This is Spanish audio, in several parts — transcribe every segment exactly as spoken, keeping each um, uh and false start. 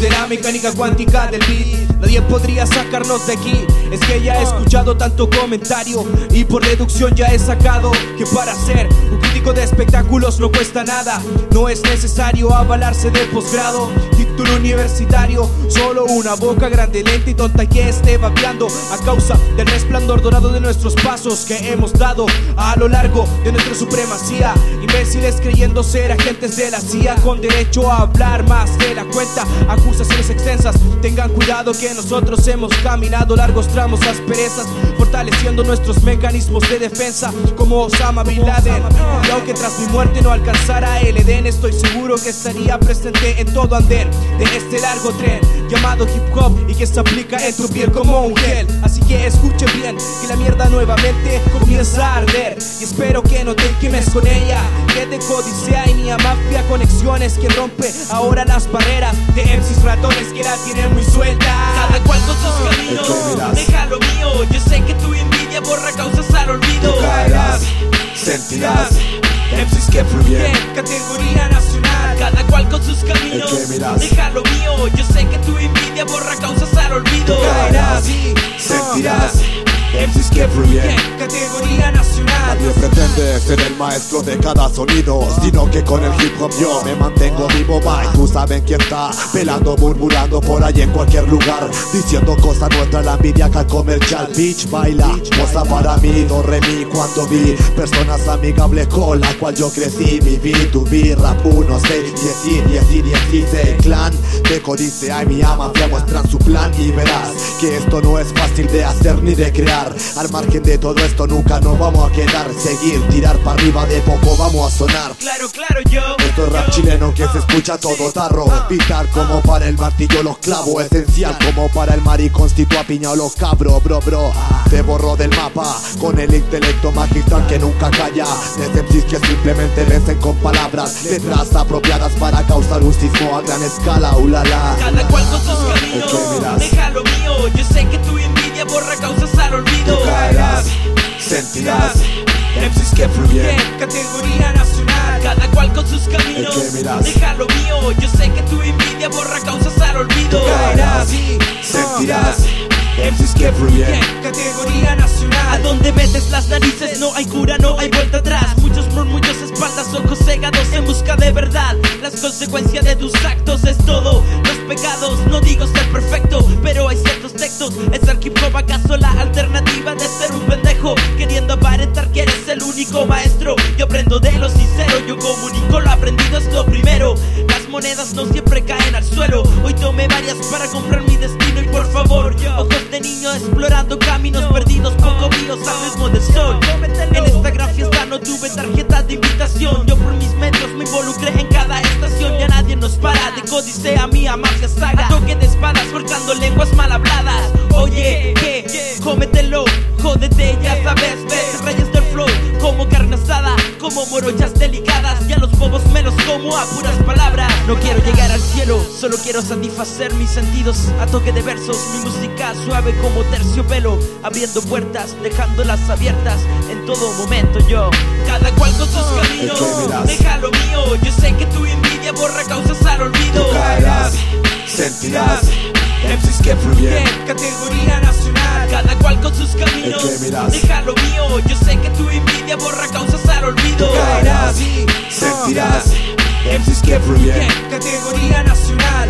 la mecánica cuántica del beat. Nadie podría sacarnos de aquí. Es que ya he escuchado tanto comentario y por deducción ya he sacado que para ser un crítico de espectáculos no cuesta nada. No es necesario avalarse de posgrado, título universitario, solo una boca grande, lenta y tonta que esté babeando a causa del resplandor dorado de nuestros pasos que hemos dado a lo largo de nuestra supremacía. Imbéciles creyendo ser agentes de la C I A con derecho a hablar más de la cuenta, acusaciones extensas. Tengan cuidado que nosotros hemos caminado largos tramos, asperezas, fortaleciendo nuestros mecanismos de defensa como Osama Bin Laden. Y aunque tras mi muerte no alcanzara el Edén, estoy seguro que estaría presente en todo andén de este largo tren llamado hip hop y que se aplica en tu piel como un gel. Así que escuche bien que la mierda nuevamente comienza a arder y espero que no te quemes con ella. Que de Codicea y ni a Mafia Conexiones que rompe ahora las barreras de M Cs ratones que la tienen muy suelta. Cada cual con sus caminos, deja lo mío. Yo sé que tu envidia borra causas al olvido. Tú caerás, sentirás M Cs que fluyen, categoría nacional. Cada cual con sus caminos, deja lo mío. Yo sé que tu envidia borra causas al olvido. Tú caerás, sentirás M Cs que fluyen, categoría nacional. Nadie pretende ser el maestro de cada sonido, sino que con el hip hop yo me mantengo vivo. Bye, tú saben quién está pelando, murmurando por ahí en cualquier lugar, diciendo cosas nuestras, la envidia que al comercial. Bitch, baila, posa para mí, do re mi. Cuando vi personas amigables con la cual yo crecí, viví, tu vi, rap uno, seis, diez y diez y dieciséis. Clan de Codicea y mi mafia muestran su plan y verás que esto no es fácil de hacer ni de crear. Al margen de todo esto nunca nos vamos a quedar, seguir, tirar para arriba, de poco vamos a sonar. Claro, claro, yo. Esto es rap chileno que se escucha todo tarro. Pitar como para el martillo los clavos, esencial como para el maricón si tú apiñado los cabros, bro, bro. Te borro del mapa con el intelecto magistral que nunca calla. De M Cs que simplemente vencen con palabras, letras apropiadas para causar un sismo a gran escala, ulala. Cada cual con sus caminos, deja lo mío. Yo sé que tu envidia borra causas al olvido. Tú caerás, sentirás M Cs que fluyen, categoría nacional. Cada cual con sus caminos, deja lo mío. Yo sé que tu envidia borra causas al olvido. Tú caerás, sentirás M Cs que fluyen, categoría nacional. A donde metes las narices no hay cura, no hay vuelta atrás. Muchos murmullos, espaldas, ojos cegados en busca de verdad. Las consecuencias de tus actos es todo. Los pecados, no digo ser perfecto, pero hay ciertos textos. ¿Es el hip hop acaso la alternativa de ser un pendejo? Queriendo aparentar que eres el único maestro. Yo aprendo de lo sincero, yo comunico lo aprendido es lo primero. Las monedas no siempre caen al suelo. Hoy tomé varias para comprar mi destino y por favor, ojos de niño explorando caminos perdidos, poco míos al ritmo del sol. En esta gran fiesta no tuve tarjeta de invitación. Yo por mis medios me involucré en cada estación. Ya nadie nos para, de Codicea mi mafia saga. A toque de espadas, forjando lenguas mal habladas. Oye, que, cómetelo, jódete, ya sabes, ves, reyes del flow. Como carne asada, como morochas delicadas. Ya los bobos me los como a puras palabras. No quiero llegar al cielo, solo quiero satisfacer mis sentidos a toque de versos. Mi música suave como terciopelo, abriendo puertas, dejándolas abiertas en todo momento. Yo, cada cual con sus caminos, deja lo mío. Yo sé que tu envidia borra causas al olvido. Tú caerás, sentirás M Cs que fluyen, categoría nacional. Cada cual con sus caminos, deja lo mío. Yo sé que tu envidia borra causas al olvido. Tú caerás, sentirás M Cs que fluyen, categoría nacional.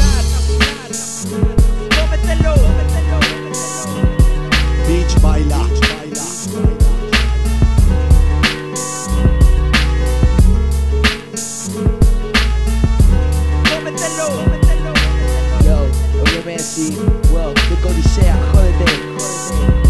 Cómetelo. Bitch, baila. Yo, oye Messi, wow, de Codicea, jódete, jódete.